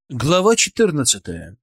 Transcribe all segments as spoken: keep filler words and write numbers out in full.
Глава четырнадцатая.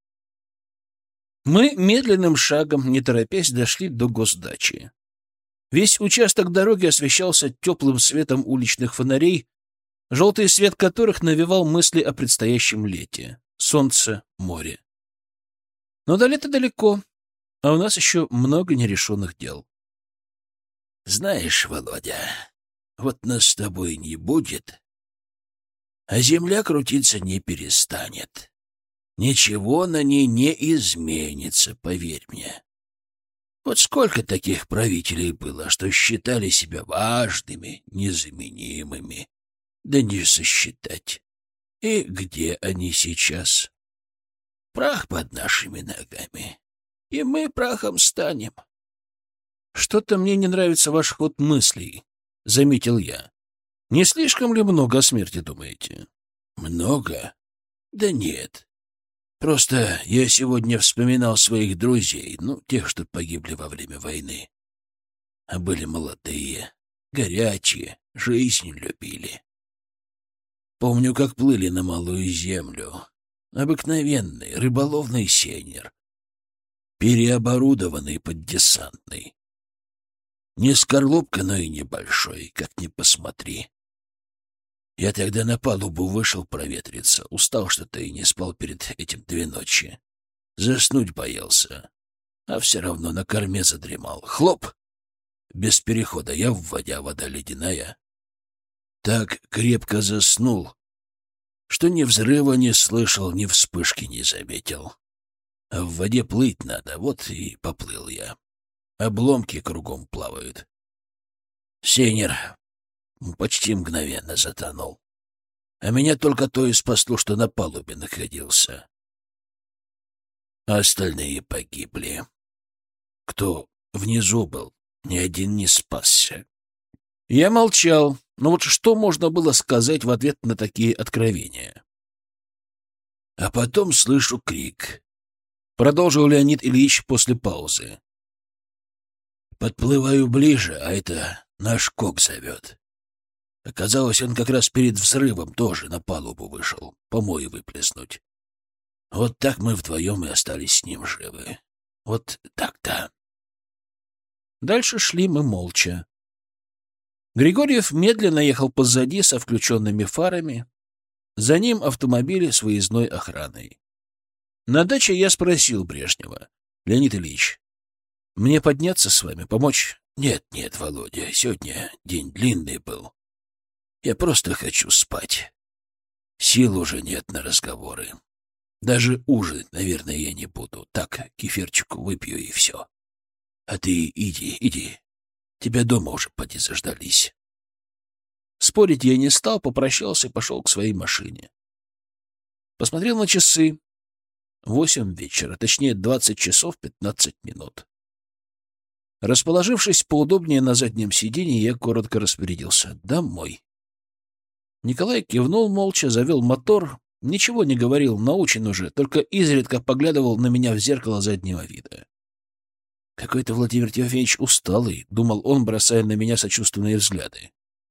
Мы медленным шагом, не торопясь, дошли до госдачи. Весь участок дороги освещался теплым светом уличных фонарей, желтый свет которых навевал мысли о предстоящем лете. Солнце, море. Но до лета далеко, а у нас еще много нерешенных дел. Знаешь, Володя, вот нас с тобой не будет, а земля крутиться не перестанет. Ничего на ней не изменится, поверь мне. Вот сколько таких правителей было, что считали себя важными, незаменимыми, да не сосчитать. И где они сейчас? Прах под нашими ногами, и мы прахом станем. Что-то мне не нравится ваш ход мыслей, — заметил я. Не слишком ли много о смерти думаете? Много? Да нет. Просто я сегодня вспоминал своих друзей, ну, тех, что погибли во время войны. А были молодые, горячие, жизнь любили. Помню, как плыли на Малую Землю. Обыкновенный рыболовный сейнер, переоборудованный под десантный. Не скорлупка, но и небольшой, как ни посмотри. Я тогда на палубу вышел проветриться, устал что-то и не спал перед этим две ночи. Заснуть боялся, а все равно на корме задремал. Хлоп! Без перехода я в воде, вода ледяная. Так крепко заснул, что ни взрыва не слышал, ни вспышки не заметил. А в воде плыть надо, вот и поплыл я. Обломки кругом плавают. Сейнер почти мгновенно затонул. А меня только то и спасло, что на палубе находился. А остальные погибли. Кто внизу был, ни один не спасся. Я молчал, но вот что можно было сказать в ответ на такие откровения? А потом слышу крик. Продолжил Леонид Ильич после паузы. Подплываю ближе, а это наш кок зовет. Оказалось, он как раз перед взрывом тоже на палубу вышел, помои выплеснуть. Вот так мы вдвоем и остались с ним живы. Вот так-то. Дальше шли мы молча. Григорьев медленно ехал позади со включенными фарами. За ним автомобили с выездной охраной. На даче я спросил Брежнева: «Леонид Ильич, мне подняться с вами, помочь?» «Нет, нет, Володя, сегодня день длинный был. Я просто хочу спать. Сил уже нет на разговоры. Даже ужинать, наверное, я не буду. Так, кефирчику выпью и все. А ты иди, иди. Тебя дома уже поди заждались». Спорить я не стал, попрощался и пошел к своей машине. Посмотрел на часы. Восемь вечера, точнее, двадцать часов пятнадцать минут. Расположившись поудобнее на заднем сиденье, я коротко распорядился: «Домой». Николай кивнул молча, завел мотор, ничего не говорил, научен уже, только изредка поглядывал на меня в зеркало заднего вида. «Какой-то Владимир Тимофеевич усталый», — думал он, бросая на меня сочувственные взгляды.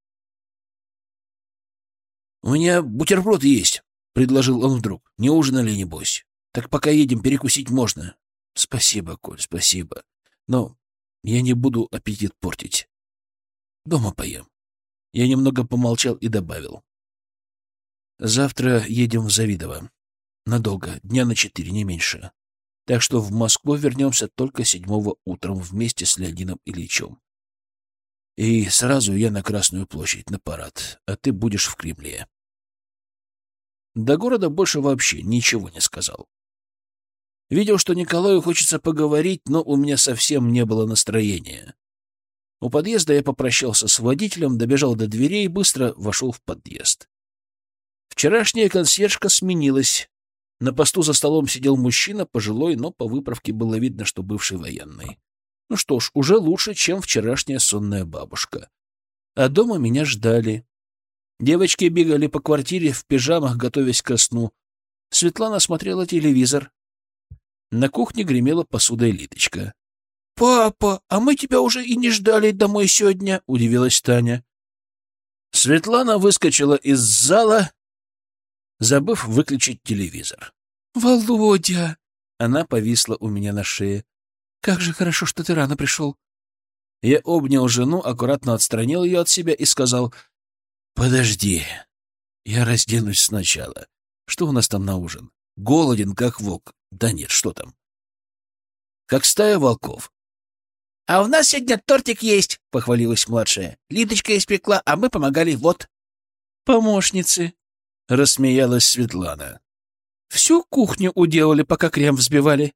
«У меня бутерброд есть», — предложил он вдруг. «Не ужинали, небось? Так пока едем, перекусить можно». «Спасибо, Коль, спасибо. Но я не буду аппетит портить. Дома поем». Я немного помолчал и добавил: «Завтра едем в Завидово. Надолго, дня на четыре, не меньше. Так что в Москву вернемся только седьмого утром вместе с Леонидом Ильичем. И сразу я на Красную площадь, на парад, а ты будешь в Кремле». До города больше вообще ничего не сказал. Видел, что Николаю хочется поговорить, но у меня совсем не было настроения. У подъезда я попрощался с водителем, добежал до дверей и быстро вошел в подъезд. Вчерашняя консьержка сменилась. На посту за столом сидел мужчина, пожилой, но по выправке было видно, что бывший военный. Ну что ж, уже лучше, чем вчерашняя сонная бабушка. А дома меня ждали. Девочки бегали по квартире в пижамах, готовясь ко сну. Светлана смотрела телевизор. На кухне гремела посудой Лидочка. «Папа, а мы тебя уже и не ждали домой сегодня», — удивилась Таня. Светлана выскочила из зала, забыв выключить телевизор. «Володя!» Она повисла у меня на шее. «Как же хорошо, что ты рано пришел!» Я обнял жену, аккуратно отстранил ее от себя и сказал: «Подожди, я разденусь сначала. Что у нас там на ужин? Голоден, как волк. Да нет, что там? Как стая волков». «А у нас сегодня тортик есть», — похвалилась младшая. «Лидочка испекла, а мы помогали, вот». «Помощницы», — рассмеялась Светлана. «Всю кухню уделали, пока крем взбивали».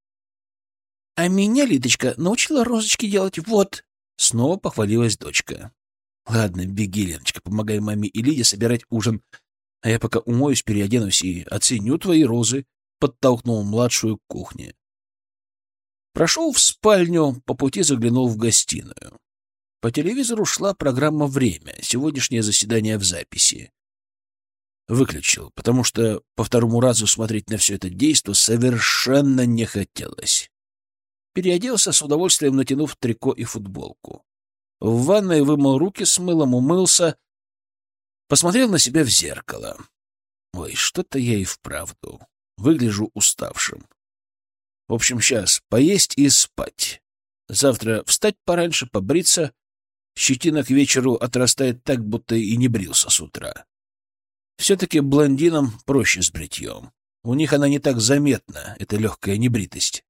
«А меня Лидочка научила розочки делать, вот». Снова похвалилась дочка. «Ладно, беги, Леночка, помогай маме и Лиде собирать ужин, а я пока умоюсь, переоденусь и оценю твои розы», — подтолкнул младшую к кухне. Прошел в спальню, по пути заглянул в гостиную. По телевизору шла программа «Время», сегодняшнее заседание в записи. Выключил, потому что по второму разу смотреть на все это действо совершенно не хотелось. Переоделся, с удовольствием натянув трико и футболку. В ванной вымыл руки с мылом, умылся, посмотрел на себя в зеркало. Ой, что-то я и вправду выгляжу уставшим. В общем, сейчас поесть и спать. Завтра встать пораньше, побриться. Щетина к вечеру отрастает так, будто и не брился с утра. Все-таки блондинам проще с бритьем. У них она не так заметна, эта легкая небритость.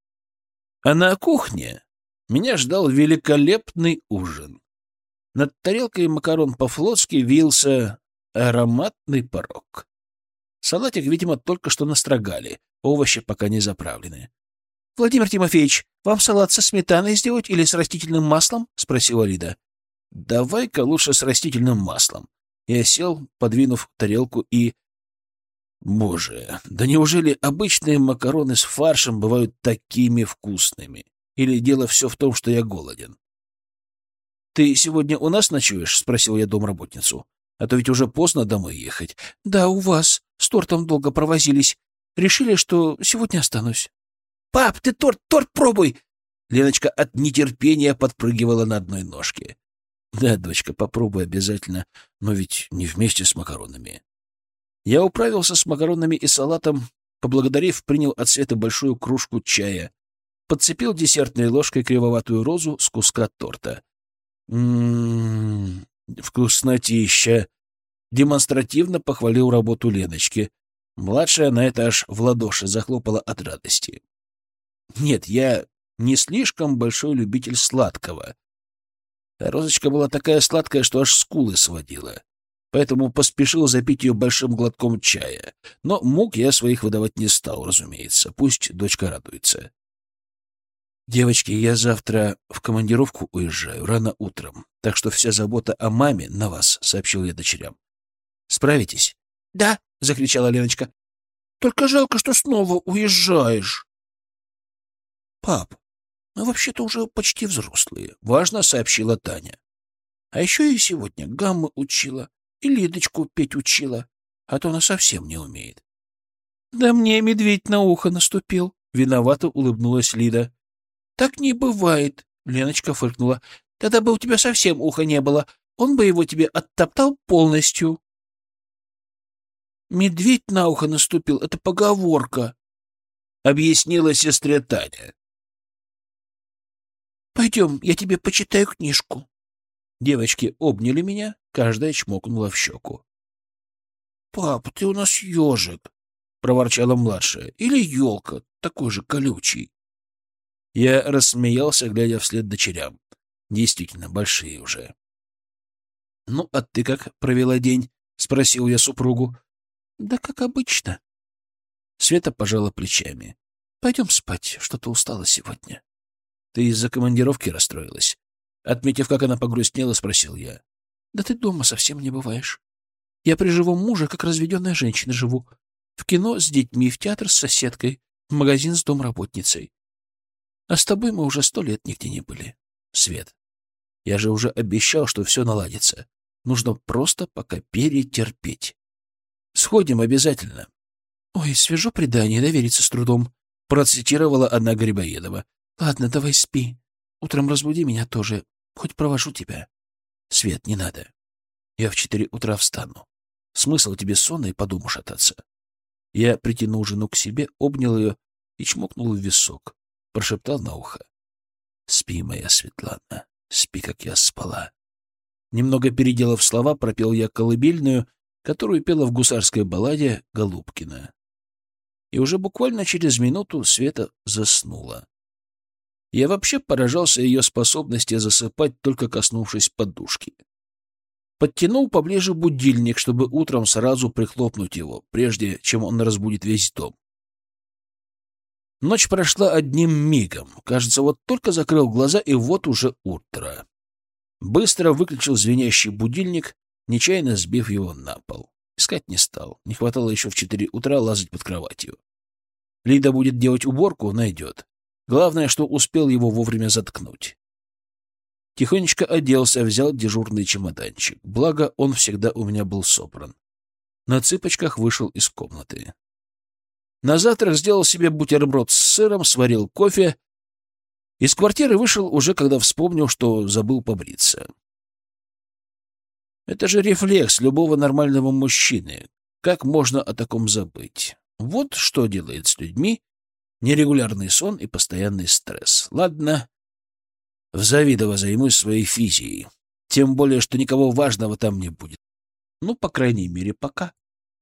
А на кухне меня ждал великолепный ужин. Над тарелкой макарон по-флотски вился ароматный порог. Салатик, видимо, только что настрогали, овощи пока не заправлены. — Владимир Тимофеевич, вам салат со сметаной сделать или с растительным маслом? — спросила Лида. — Давай-ка лучше с растительным маслом. Я сел, подвинув тарелку, и... Боже, да неужели обычные макароны с фаршем бывают такими вкусными? Или дело все в том, что я голоден? — Ты сегодня у нас ночуешь? — спросил я домработницу. — А то ведь уже поздно домой ехать. — Да, у вас. С тортом долго провозились. Решили, что сегодня останусь. — Пап, ты торт, торт пробуй! Леночка от нетерпения подпрыгивала на одной ножке. — Да, дочка, попробуй обязательно, но ведь не вместе с макаронами. Я управился с макаронами и салатом, поблагодарив, принял от Светы большую кружку чая, подцепил десертной ложкой кривоватую розу с куска торта. М-м-м, вкуснотища! Демонстративно похвалил работу Леночки. Младшая на это аж в ладоши захлопала от радости. Нет, я не слишком большой любитель сладкого. Розочка была такая сладкая, что аж скулы сводила. Поэтому поспешил запить ее большим глотком чая. Но мук я своих выдавать не стал, разумеется. Пусть дочка радуется. «Девочки, я завтра в командировку уезжаю рано утром, так что вся забота о маме на вас», — сообщил я дочерям. «Справитесь?» «Да», — закричала Леночка. «Только жалко, что снова уезжаешь». «Пап, мы вообще-то уже почти взрослые», — важно сообщила Таня. «А еще и сегодня гаммы учила и Лидочку петь учила, а то она совсем не умеет». «Да мне медведь на ухо наступил», — виновато улыбнулась Лида. «Так не бывает», — Леночка фыркнула. «Тогда бы у тебя совсем уха не было, он бы его тебе оттоптал полностью». «Медведь на ухо наступил — это поговорка», — объяснила сестре Таня. «Пойдем, я тебе почитаю книжку». Девочки обняли меня, каждая чмокнула в щеку. «Пап, ты у нас ежик», — проворчала младшая. «Или елка, такой же колючий». Я рассмеялся, глядя вслед дочерям. Действительно, большие уже. «Ну, а ты как провела день?» — спросил я супругу. «Да как обычно». Света пожала плечами. «Пойдем спать, что-то устала сегодня». «Ты из-за командировки расстроилась?» Отметив, как она погрустнела, спросил я. «Да ты дома совсем не бываешь. Я при живом муже, как разведенная женщина, живу. В кино с детьми, в театр с соседкой, в магазин с домработницей. А с тобой мы уже сто лет нигде не были. Свет, я же уже обещал, что все наладится. Нужно просто пока перетерпеть. Сходим обязательно». «Ой, свежо предание, довериться с трудом», — процитировала Анна Грибоедова. «Ладно, давай спи. Утром разбуди меня тоже. Хоть провожу тебя». «Свет, не надо. Я в четыре утра встану. Смысл тебе сонно и по дому шататься. Я притянул жену к себе, обнял ее и чмокнул в висок. Прошептал на ухо. Спи, моя Светлана, спи, как я спала. Немного переделав слова, пропел я колыбельную, которую пела в гусарской балладе Голубкина. И уже буквально через минуту Света заснула. Я вообще поражался ее способности засыпать, только коснувшись подушки. Подтянул поближе будильник, чтобы утром сразу прихлопнуть его, прежде чем он разбудит весь дом. Ночь прошла одним мигом. Кажется, вот только закрыл глаза, и вот уже утро. Быстро выключил звенящий будильник, нечаянно сбив его на пол. Искать не стал. Не хватало еще в четыре утра лазать под кроватью. Лида будет делать уборку, найдет. Главное, что успел его вовремя заткнуть. Тихонечко оделся, взял дежурный чемоданчик. Благо, он всегда у меня был собран. На цыпочках вышел из комнаты. На завтрак сделал себе бутерброд с сыром, сварил кофе. Из квартиры вышел уже, когда вспомнил, что забыл побриться. Это же рефлекс любого нормального мужчины. Как можно о таком забыть? Вот что делает с людьми нерегулярный сон и постоянный стресс. Ладно, в Завидово займусь своей физией. Тем более, что никого важного там не будет. Ну, по крайней мере, пока.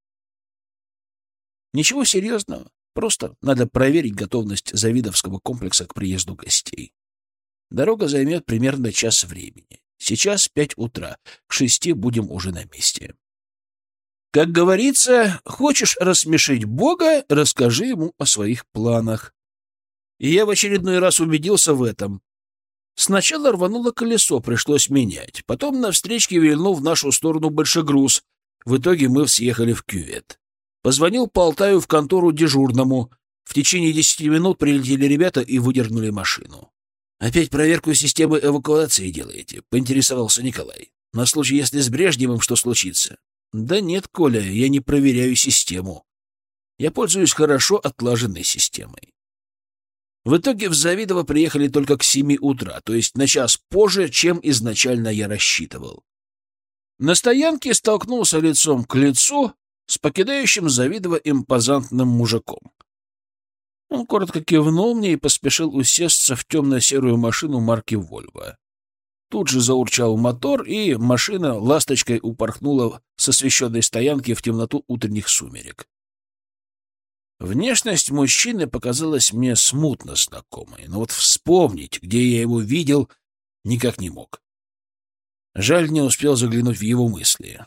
Ничего серьезного. Просто надо проверить готовность Завидовского комплекса к приезду гостей. Дорога займет примерно час времени. Сейчас пять утра. К шести будем уже на месте. Как говорится, хочешь рассмешить Бога, расскажи ему о своих планах. И я в очередной раз убедился в этом. Сначала рвануло колесо, пришлось менять. Потом на встречке вильнул в нашу сторону большегруз. В итоге мы съехали в кювет. Позвонил по Алтаю в контору дежурному. В течение десяти минут прилетели ребята и выдернули машину. «Опять проверку системы эвакуации делаете?» — поинтересовался Николай. «На случай, если с Брежневым что случится?» «Да нет, Коля, я не проверяю систему. Я пользуюсь хорошо отлаженной системой». В итоге в Завидово приехали только к семи утра, то есть на час позже, чем изначально я рассчитывал. На стоянке столкнулся лицом к лицу с покидающим Завидово импозантным мужиком. Он коротко кивнул мне и поспешил усесться в темно-серую машину марки «Вольво». Тут же заурчал мотор, и машина ласточкой упорхнула с освещенной стоянки в темноту утренних сумерек. Внешность мужчины показалась мне смутно знакомой, но вот вспомнить, где я его видел, никак не мог. Жаль, не успел заглянуть в его мысли.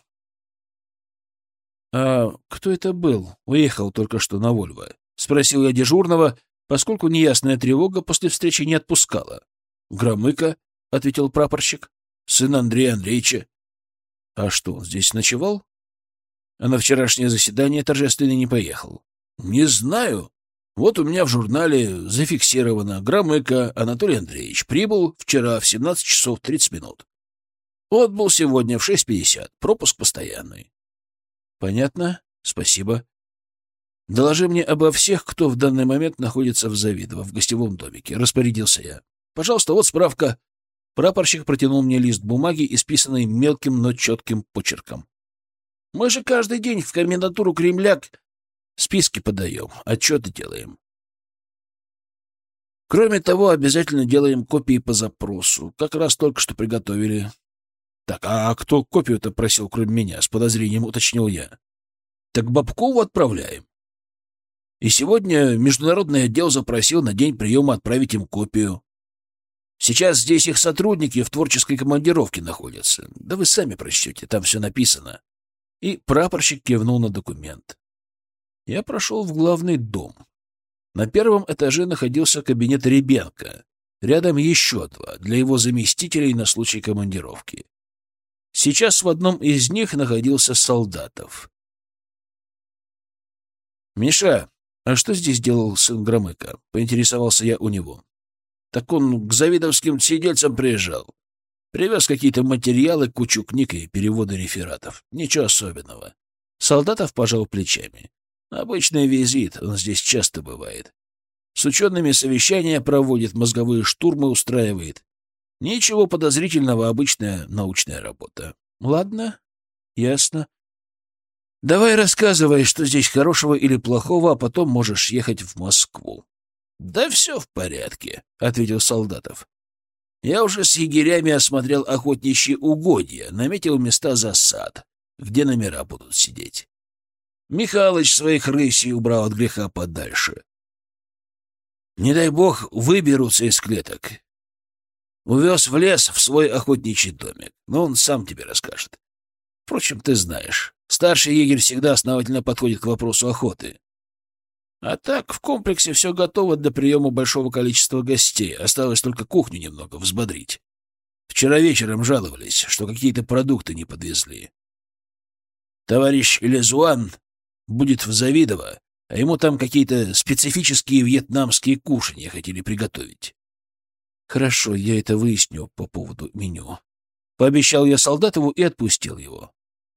«А кто это был? Уехал только что на Вольво?» — спросил я дежурного, поскольку неясная тревога после встречи не отпускала. «Громыко», — ответил прапорщик, — «сын Андрея Андреевича». «А что, он здесь ночевал?» «А на вчерашнее заседание торжественно не поехал». «Не знаю. Вот у меня в журнале зафиксировано. Громыко Анатолий Андреевич прибыл вчера в семнадцать часов тридцать минут. Отбыл сегодня в шесть пятьдесят. Пропуск постоянный». «Понятно. Спасибо. Доложи мне обо всех, кто в данный момент находится в Завидово, в гостевом домике», — распорядился я. «Пожалуйста, вот справка». Прапорщик протянул мне лист бумаги, исписанный мелким, но четким почерком. «Мы же каждый день в комендатуру Кремля списки подаем, отчеты делаем. Кроме того, обязательно делаем копии по запросу. Как раз только что приготовили». «Так, а кто копию-то просил, кроме меня?» — с подозрением уточнил я. «Так Бабкову отправляем. И сегодня международный отдел запросил на день приема отправить им копию. Сейчас здесь их сотрудники в творческой командировке находятся. Да вы сами прочтете, там все написано». И прапорщик кивнул на документ. Я прошел в главный дом. На первом этаже находился кабинет Ребенко. Рядом еще два, для его заместителей на случай командировки. Сейчас в одном из них находился Солдатов. «Миша, а что здесь делал сын Громыка?» — поинтересовался я у него. «Так он к завидовским сидельцам приезжал. Привез какие-то материалы, кучу книг и переводы рефератов. Ничего особенного». Солдатов пожал плечами. «Обычный визит, он здесь часто бывает. С учеными совещания проводит, мозговые штурмы устраивает. Ничего подозрительного, обычная научная работа». «Ладно, ясно. Давай рассказывай, что здесь хорошего или плохого, а потом можешь ехать в Москву. — Да все в порядке, — ответил Солдатов. — Я уже с егерями осмотрел охотничьи угодья, наметил места засад, где номера будут сидеть. Михалыч своих рысей убрал от греха подальше. Не дай бог выберутся из клеток. Увез в лес в свой охотничий домик, но он сам тебе расскажет. Впрочем, ты знаешь, старший егерь всегда основательно подходит к вопросу охоты. А так, в комплексе все готово для приема большого количества гостей, осталось только кухню немного взбодрить. Вчера вечером жаловались, что какие-то продукты не подвезли. Товарищ Лезуан будет в Завидово, а ему там какие-то специфические вьетнамские кушанья хотели приготовить. Хорошо, я это выясню по поводу меню. Пообещал я Солдатову и отпустил его.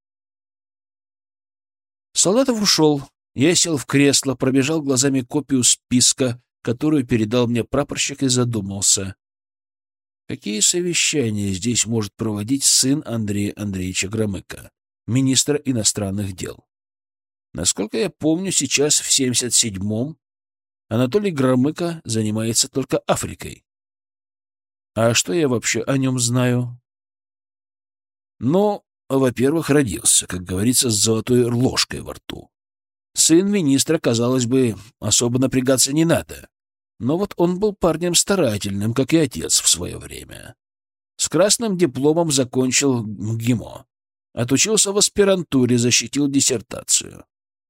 Солдатов ушел. Я сел в кресло, пробежал глазами копию списка, которую передал мне прапорщик, и задумался. Какие совещания здесь может проводить сын Андрея Андреевича Громыка, министра иностранных дел? Насколько я помню, сейчас в семьдесят седьмом Анатолий Громыко занимается только Африкой. А что я вообще о нем знаю? Ну, во-первых, родился, как говорится, с золотой ложкой во рту. Сын министра, казалось бы, особо напрягаться не надо. Но вот он был парнем старательным, как и отец в свое время. С красным дипломом закончил МГИМО. Отучился в аспирантуре, защитил диссертацию.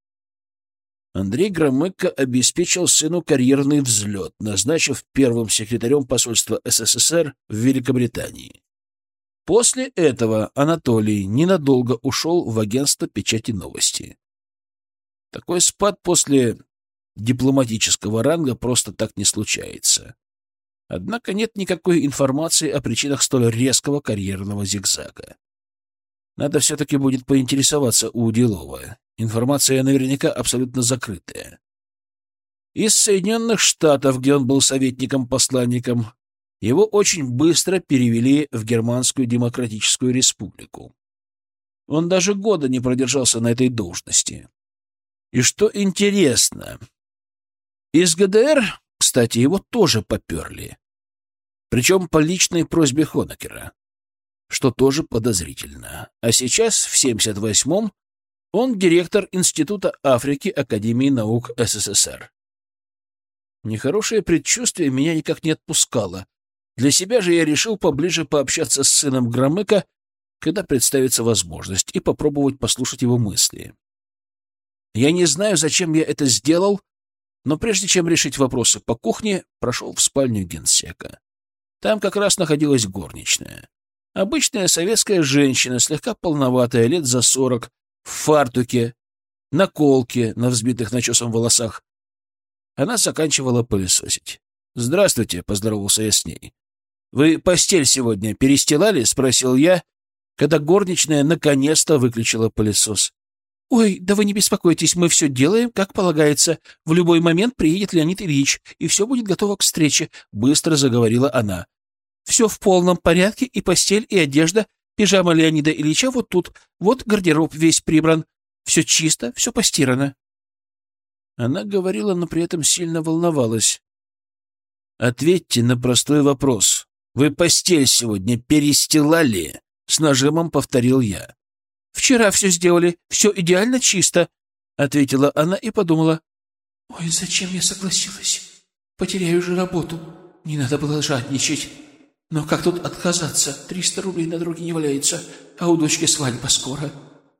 Андрей Громыко обеспечил сыну карьерный взлет, назначив первым секретарем посольства СССР в Великобритании. После этого Анатолий ненадолго ушел в агентство печати новости. Такой спад после дипломатического ранга просто так не случается. Однако нет никакой информации о причинах столь резкого карьерного зигзага. Надо все-таки будет поинтересоваться у Уделова. Информация наверняка абсолютно закрытая. Из Соединенных Штатов, где он был советником-посланником, его очень быстро перевели в Германскую Демократическую Республику. Он даже года не продержался на этой должности. И что интересно, из ГДР, кстати, его тоже поперли. Причем по личной просьбе Хонекера, что тоже подозрительно. А сейчас, в семьдесят восьмом, он директор Института Африки Академии наук СССР. Нехорошее предчувствие меня никак не отпускало. Для себя же я решил поближе пообщаться с сыном Громыко, когда представится возможность, и попробовать послушать его мысли. Я не знаю, зачем я это сделал, но прежде чем решить вопросы по кухне, прошел в спальню генсека. Там как раз находилась горничная. Обычная советская женщина, слегка полноватая, лет за сорок, в фартуке, наколке на взбитых начесом волосах. Она заканчивала пылесосить. «Здравствуйте», — поздоровался я с ней. «Вы постель сегодня перестилали?» — спросил я, когда горничная наконец-то выключила пылесос. «Ой, да вы не беспокойтесь, мы все делаем, как полагается. В любой момент приедет Леонид Ильич, и все будет готово к встрече», — быстро заговорила она. «Все в полном порядке, и постель, и одежда. Пижама Леонида Ильича вот тут. Вот гардероб весь прибран. Все чисто, все постирано». Она говорила, но при этом сильно волновалась. «Ответьте на простой вопрос. Вы постель сегодня перестилали?» — с нажимом повторил я. «Вчера все сделали, все идеально чисто», — ответила она и подумала. «Ой, зачем я согласилась? Потеряю же работу. Не надо было жадничать. Но как тут отказаться? Триста рублей на дороге не валяется, а у дочки свадьба скоро».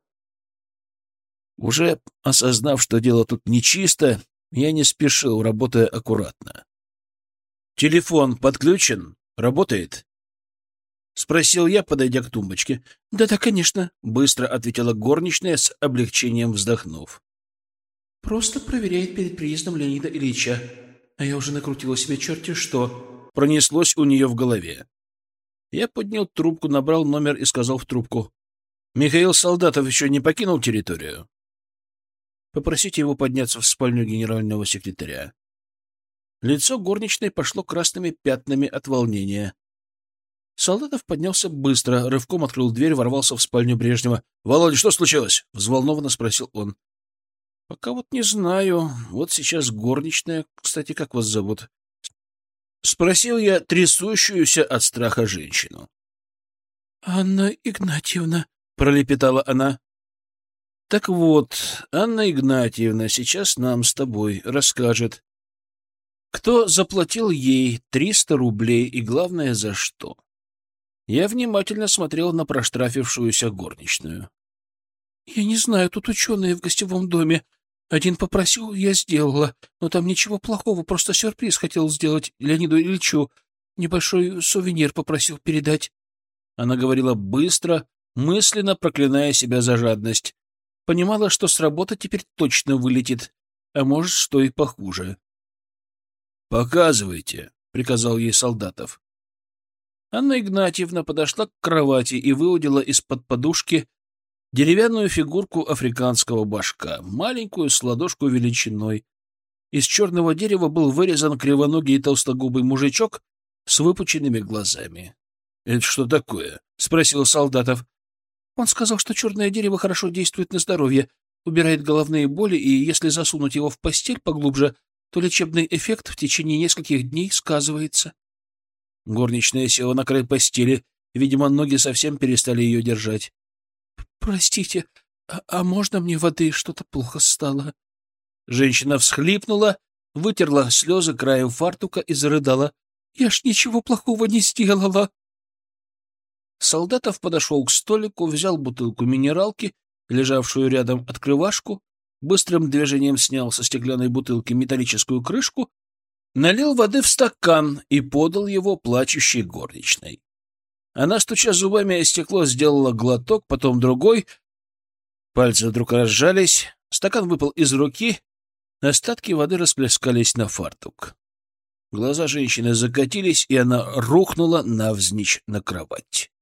Уже осознав, что дело тут нечисто, я не спешил, работая аккуратно. «Телефон подключен? Работает?» — спросил я, подойдя к тумбочке. «Да-да, конечно», — быстро ответила горничная, с облегчением вздохнув. «Просто проверяет перед приездом Леонида Ильича. А я уже накрутила себе черти что». Пронеслось у нее в голове. Я поднял трубку, набрал номер и сказал в трубку. «Михаил Солдатов еще не покинул территорию?» «Попросите его подняться в спальню генерального секретаря». Лицо горничной пошло красными пятнами от волнения. Солдатов поднялся быстро, рывком открыл дверь, ворвался в спальню Брежнева. — Володя, что случилось? — взволнованно спросил он. — Пока вот не знаю. Вот сейчас горничная. Кстати, как вас зовут? — спросил я трясущуюся от страха женщину. — Анна Игнатьевна, — пролепетала она. — Так вот, Анна Игнатьевна сейчас нам с тобой расскажет, кто заплатил ей триста рублей и, главное, за что. Я внимательно смотрел на проштрафившуюся горничную. — Я не знаю, тут ученые в гостевом доме. Один попросил, я сделала, но там ничего плохого, просто сюрприз хотел сделать Леониду Ильичу. Небольшой сувенир попросил передать. Она говорила быстро, мысленно проклиная себя за жадность. Понимала, что с работы теперь точно вылетит, а может, что и похуже. — Показывайте, — приказал ей Солдатов. Анна Игнатьевна подошла к кровати и выудила из-под подушки деревянную фигурку африканского башка, маленькую с ладошку величиной. Из черного дерева был вырезан кривоногий толстогубый мужичок с выпученными глазами. — Это что такое? — спросил Солдатов. Он сказал, что черное дерево хорошо действует на здоровье, убирает головные боли, и если засунуть его в постель поглубже, то лечебный эффект в течение нескольких дней сказывается. Горничная села на край постели. Видимо, ноги совсем перестали ее держать. — Простите, а, а можно мне воды? Что-то плохо стало. Женщина всхлипнула, вытерла слезы краем фартука и зарыдала. — Я ж ничего плохого не сделала. Солдатов подошел к столику, взял бутылку минералки, лежавшую рядом открывашку, быстрым движением снял со стеклянной бутылки металлическую крышку, налил воды в стакан и подал его плачущей горничной. Она, стуча зубами о стекло, сделала глоток, потом другой. Пальцы вдруг разжались, стакан выпал из руки, остатки воды расплескались на фартук. Глаза женщины закатились, и она рухнула навзничь на кровать.